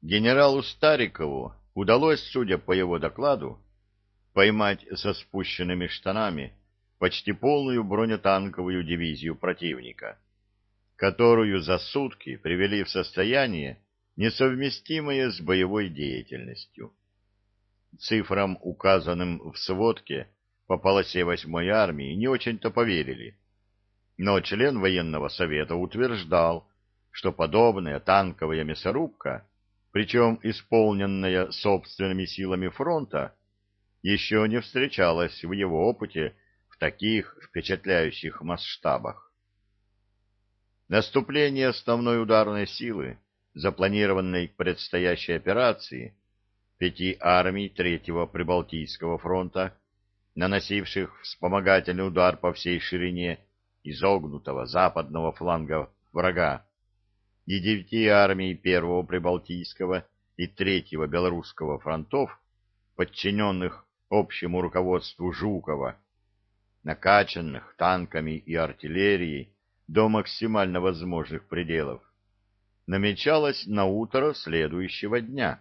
Генералу Старикову удалось, судя по его докладу, поймать со спущенными штанами почти полную бронетанковую дивизию противника, которую за сутки привели в состояние, несовместимое с боевой деятельностью. Цифрам, указанным в сводке по полосе 8-й армии, не очень-то поверили, но член военного совета утверждал, что подобная танковая мясорубка, причем исполненная собственными силами фронта, еще не встречалась в его опыте в таких впечатляющих масштабах. Наступление основной ударной силы, запланированной к предстоящей операции, 5 армий Третьего Прибалтийского фронта, наносивших вспомогательный удар по всей ширине изогнутого западного фланга врага, и 9 армий Первого Прибалтийского и Третьего Белорусского фронтов, подчиненных общему руководству Жукова, накачанных танками и артиллерией до максимально возможных пределов, намечалось на утро следующего дня.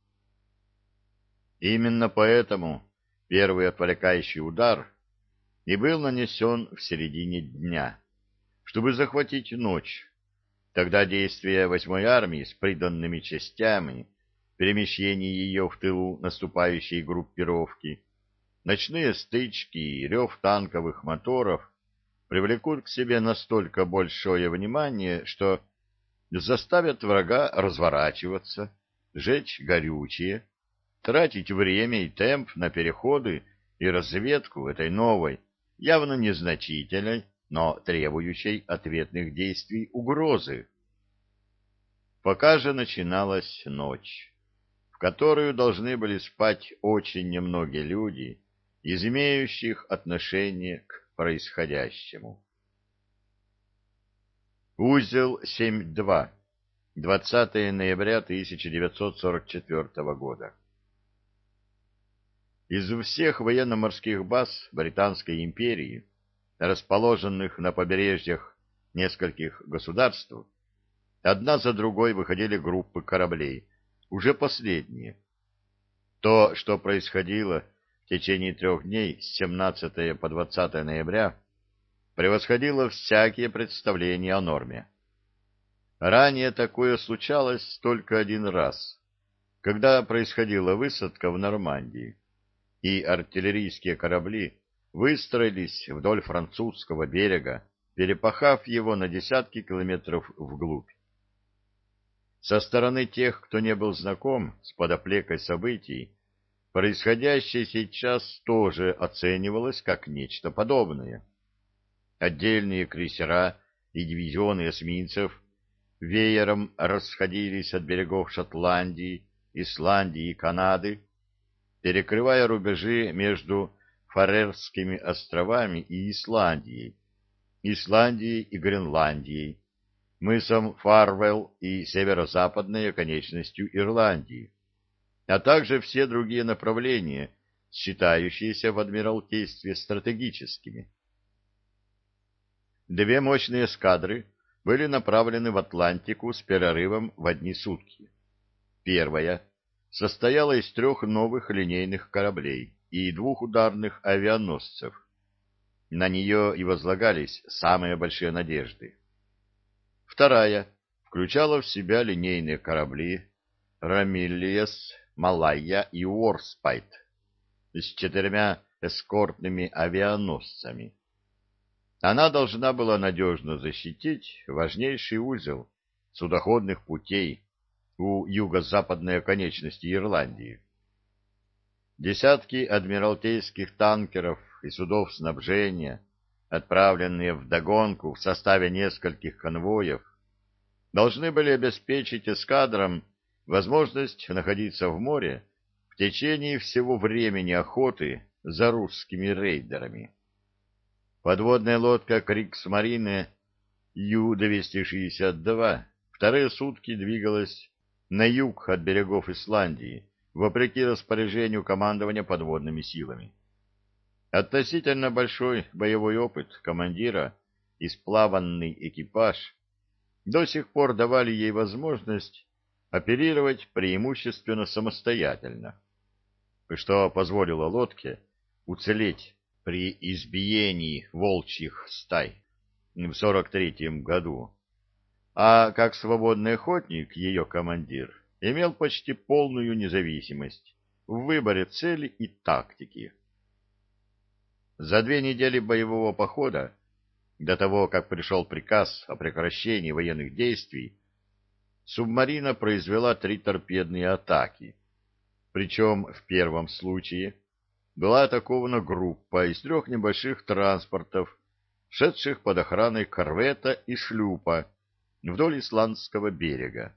Именно поэтому первый отвлекающий удар и был нанесен в середине дня, чтобы захватить ночь. Тогда действия 8-й армии с приданными частями, перемещение ее в тылу наступающей группировки, ночные стычки и рев танковых моторов привлекут к себе настолько большое внимание, что заставят врага разворачиваться, жечь горючее, тратить время и темп на переходы и разведку этой новой, явно незначительной, но требующей ответных действий угрозы. Пока же начиналась ночь, в которую должны были спать очень немногие люди, из имеющих отношение к происходящему. Узел 7.2. 20 ноября 1944 года. Из всех военно-морских баз Британской империи, расположенных на побережьях нескольких государств, одна за другой выходили группы кораблей, уже последние. То, что происходило в течение 3 дней с 17 по 20 ноября, превосходило всякие представления о норме. Ранее такое случалось только один раз, когда происходила высадка в Нормандии, и артиллерийские корабли выстроились вдоль французского берега, перепахав его на десятки километров вглубь. Со стороны тех, кто не был знаком с подоплекой событий, происходящее сейчас тоже оценивалось как нечто подобное. Отдельные крейсера и дивизионы эсминцев веером расходились от берегов Шотландии, Исландии и Канады, перекрывая рубежи между Фарерскими островами и Исландией, Исландией и Гренландией, мысом Фарвелл и северо-западной оконечностью Ирландии, а также все другие направления, считающиеся в Адмиралтействе стратегическими. 2 мощные эскадры были направлены в Атлантику с перерывом в одни сутки. Первая состояла из 3 новых линейных кораблей и 2 ударных авианосцев. На нее и возлагались самые большие надежды. Вторая включала в себя линейные корабли «Рамиллиес», «Малайя» и «Уорспайт» с 4 эскортными авианосцами. Она должна была надежно защитить важнейший узел судоходных путей у юго-западной оконечности Ирландии. Десятки адмиралтейских танкеров и судов снабжения, отправленные вдогонку в составе нескольких конвоев, должны были обеспечить эскадрам возможность находиться в море в течение всего времени охоты за русскими рейдерами. Подводная лодка Кригсмарине Ю-262 вторые сутки двигалась на юг от берегов Исландии, вопреки распоряжению командования подводными силами. Относительно большой боевой опыт командира и сплаванный экипаж до сих пор давали ей возможность оперировать преимущественно самостоятельно, что позволило лодке уцелеть при избиении волчьих стай в 43-м году, а как свободный охотник ее командир имел почти полную независимость в выборе цели и тактики. За 2 недели боевого похода, до того, как пришел приказ о прекращении военных действий, субмарина произвела 3 торпедные атаки, причем в первом случае была атакована группа из 3 небольших транспортов, шедших под охраной корвета и шлюпа вдоль исландского берега.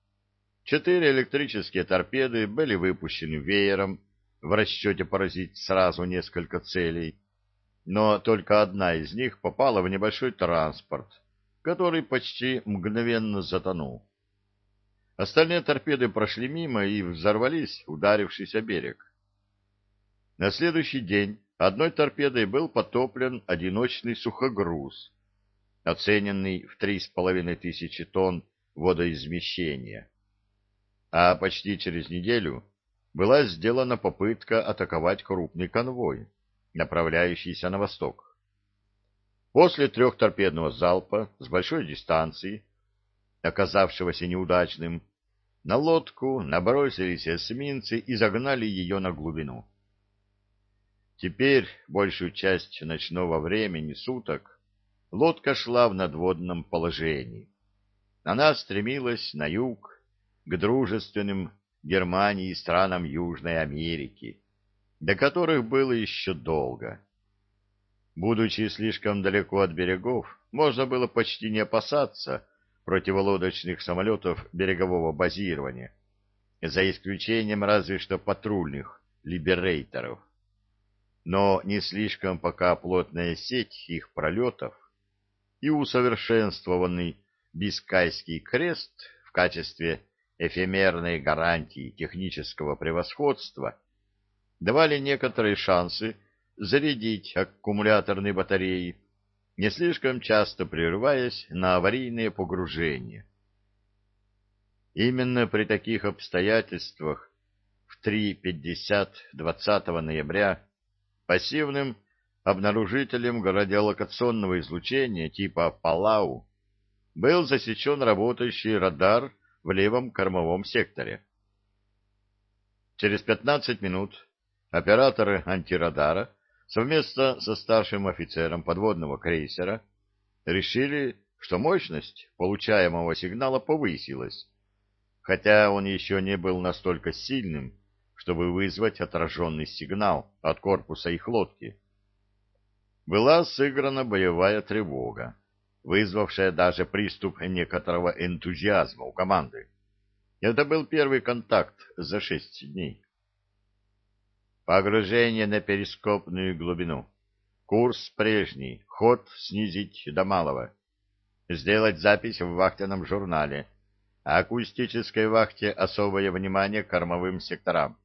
4 электрические торпеды были выпущены веером в расчете поразить сразу несколько целей, но только одна из них попала в небольшой транспорт, который почти мгновенно затонул. Остальные торпеды прошли мимо и взорвались, ударившись о берег. На следующий день одной торпедой был потоплен одиночный сухогруз, оцененный в 3500 тонн водоизмещения. А почти через неделю была сделана попытка атаковать крупный конвой, направляющийся на восток. После 3-торпедного залпа с большой дистанции, оказавшегося неудачным, на лодку набросились эсминцы и загнали ее на глубину. Теперь большую часть ночного времени суток лодка шла в надводном положении. Она стремилась на юг, к дружественным Германии и странам Южной Америки, до которых было еще долго. Будучи слишком далеко от берегов, можно было почти не опасаться противолодочных самолетов берегового базирования, за исключением разве что патрульных либерейторов. Но не слишком пока плотная сеть их пролетов и усовершенствованный Бискайский крест в качестве эфемерной гарантии технического превосходства давали некоторые шансы зарядить аккумуляторные батареи, не слишком часто прерываясь на аварийные погружения. Именно при таких обстоятельствах в 3:50 20 ноября пассивным обнаружителем радиолокационного излучения типа Палау был засечен работающий радар в левом кормовом секторе. Через 15 минут операторы антирадара совместно со старшим офицером подводного крейсера решили, что мощность получаемого сигнала повысилась, хотя он еще не был настолько сильным, чтобы вызвать отраженный сигнал от корпуса их лодки. Была сыграна боевая тревога, вызвавшая даже приступ некоторого энтузиазма у команды. Это был первый контакт за 6 дней. Погружение на перископную глубину. Курс прежний, ход снизить до малого. Сделать запись в вахтенном журнале. Акустической вахте особое внимание к кормовым секторам.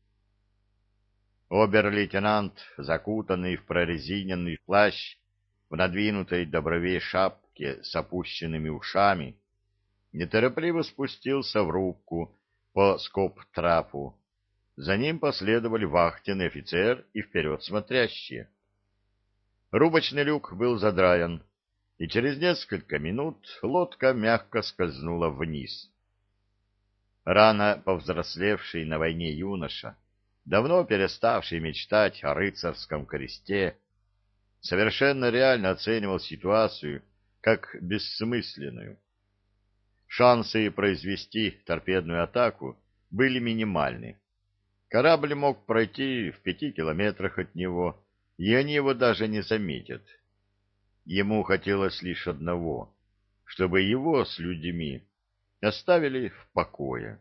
Обер-лейтенант, закутанный в прорезиненный плащ, в надвинутой до бровей шапке с опущенными ушами, неторопливо спустился в рубку по скоб-трапу. За ним последовали вахтенный офицер и вперед смотрящие. Рубочный люк был задраен, и через несколько минут лодка мягко скользнула вниз. Рано повзрослевший на войне юноша, давно переставший мечтать о рыцарском кресте, совершенно реально оценивал ситуацию как бессмысленную. Шансы произвести торпедную атаку были минимальны. Корабль мог пройти в 5 километрах от него, и они его даже не заметят. Ему хотелось лишь одного, чтобы его с людьми оставили в покое.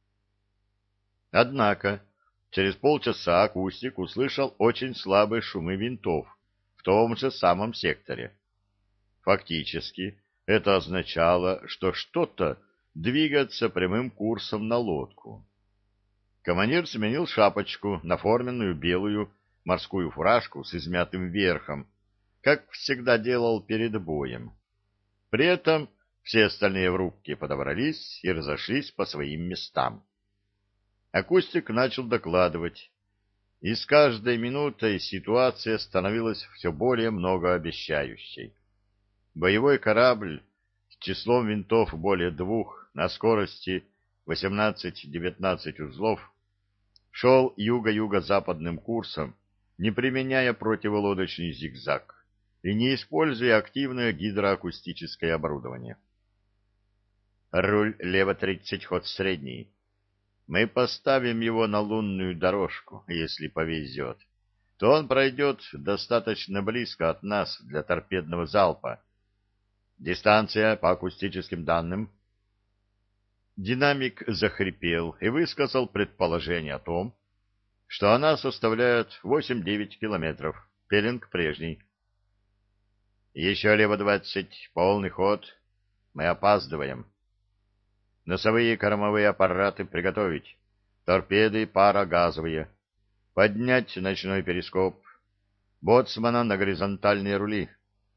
Однако через полчаса акустик услышал очень слабые шумы винтов в том же самом секторе. Фактически, это означало, что что-то двигается прямым курсом на лодку. Командир сменил шапочку на форменную белую морскую фуражку с измятым верхом, как всегда делал перед боем. При этом Все остальные в рубке подобрались и разошлись по своим местам. Акустик начал докладывать, и с каждой минутой ситуация становилась все более многообещающей. Боевой корабль с числом винтов более 2 на скорости 18-19 узлов шел юго-юго-западным курсом, не применяя противолодочный зигзаг и не используя активное гидроакустическое оборудование. Руль лево 30, ход средний. Мы поставим его на лунную дорожку, если повезет. То он пройдет достаточно близко от нас для торпедного залпа. Дистанция по акустическим данным. Динамик захрипел и высказал предположение о том, что она составляет 8-9 километров. Пеленг прежний. Еще лево 20, полный ход. Мы опаздываем. Носовые и кормовые аппараты приготовить. Торпеды парогазовые. Поднять ночной перископ. Боцмана на горизонтальные рули.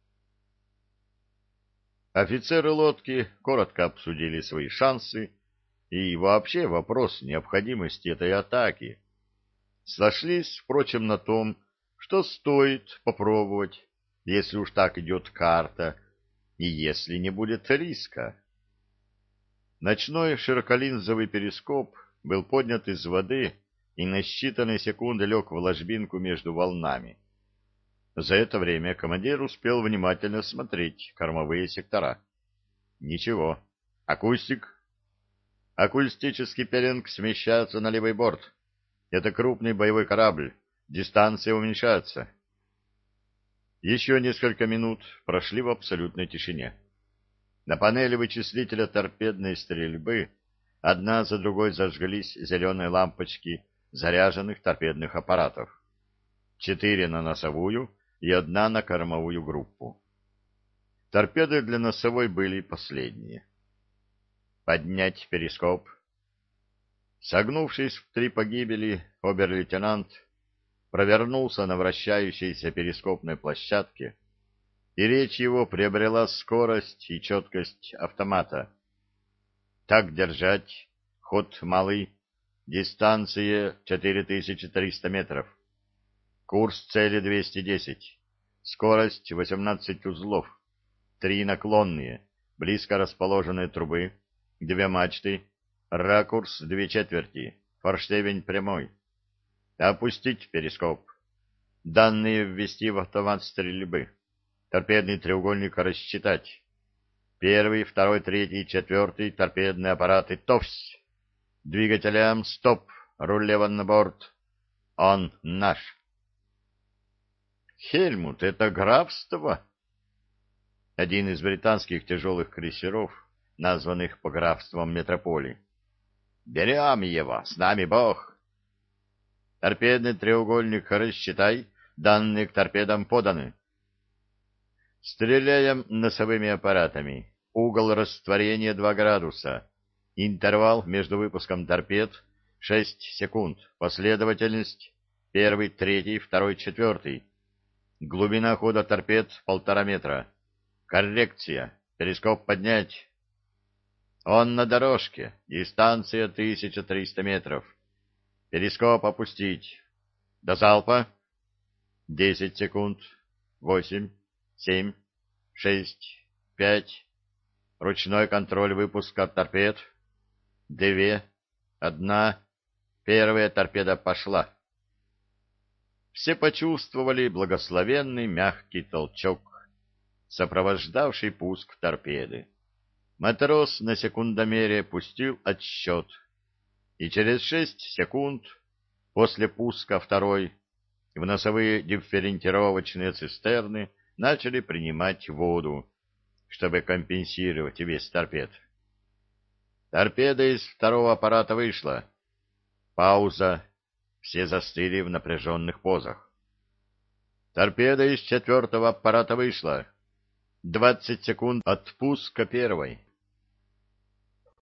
Офицеры лодки коротко обсудили свои шансы и вообще вопрос необходимости этой атаки. Сошлись, впрочем, на том, что стоит попробовать, если уж так идет карта, и если не будет риска. Ночной широколинзовый перископ был поднят из воды и на считанные секунды лег в ложбинку между волнами. За это время командир успел внимательно смотреть кормовые сектора. Ничего. Акустик. Акустический пеленг смещается на левый борт. Это крупный боевой корабль. Дистанция уменьшается. Еще несколько минут прошли в абсолютной тишине. На панели вычислителя торпедной стрельбы одна за другой зажглись зеленые лампочки заряженных торпедных аппаратов. 4 на носовую и 1 на кормовую группу. Торпеды для носовой были последние. Поднять перископ. Согнувшись в 3 погибели, обер-лейтенант провернулся на вращающейся перископной площадке, и речь его приобрела скорость и четкость автомата. Так держать. Ход малый. Дистанция 4300 метров. Курс цели 210. Скорость 18 узлов. 3 наклонные. Близко расположенные трубы. 2 мачты. Ракурс 2/4. Форштевень прямой. Опустить перископ. Данные ввести в автомат стрельбы. Торпедный треугольник рассчитать. 1, 2, 3, 4 торпедные аппараты. Товсь! Двигателям стоп. Руль лево на борт. Он наш. Хельмут, это графство? Один из британских тяжелых крейсеров, названных по графствам метрополии. Берем его, с нами Бог. Торпедный треугольник рассчитай, данные к торпедам поданы. Стреляем носовыми аппаратами. Угол растворения 2 градуса. Интервал между выпуском торпед 6 секунд. Последовательность 1, 3, 2, 4. Глубина хода торпед 1,5 метра. Коррекция. Перископ поднять. Он на дорожке. Дистанция 1300 метров. Перископ опустить. До залпа. 10 секунд. 8, 7, 6, 5. Ручной контроль выпуска торпед. 2, 1. Первая торпеда пошла. Все почувствовали благословенный мягкий толчок, сопровождавший пуск торпеды. Матрос на секундомере пустил отсчет, и через 6 секунд после пуска второй в носовые дифферентировочные цистерны начали принимать воду, чтобы компенсировать вес торпед. Торпеда из второго аппарата вышла. Пауза. Все застыли в напряженных позах. Торпеда из четвертого аппарата вышла. 20 секунд от пуска первой.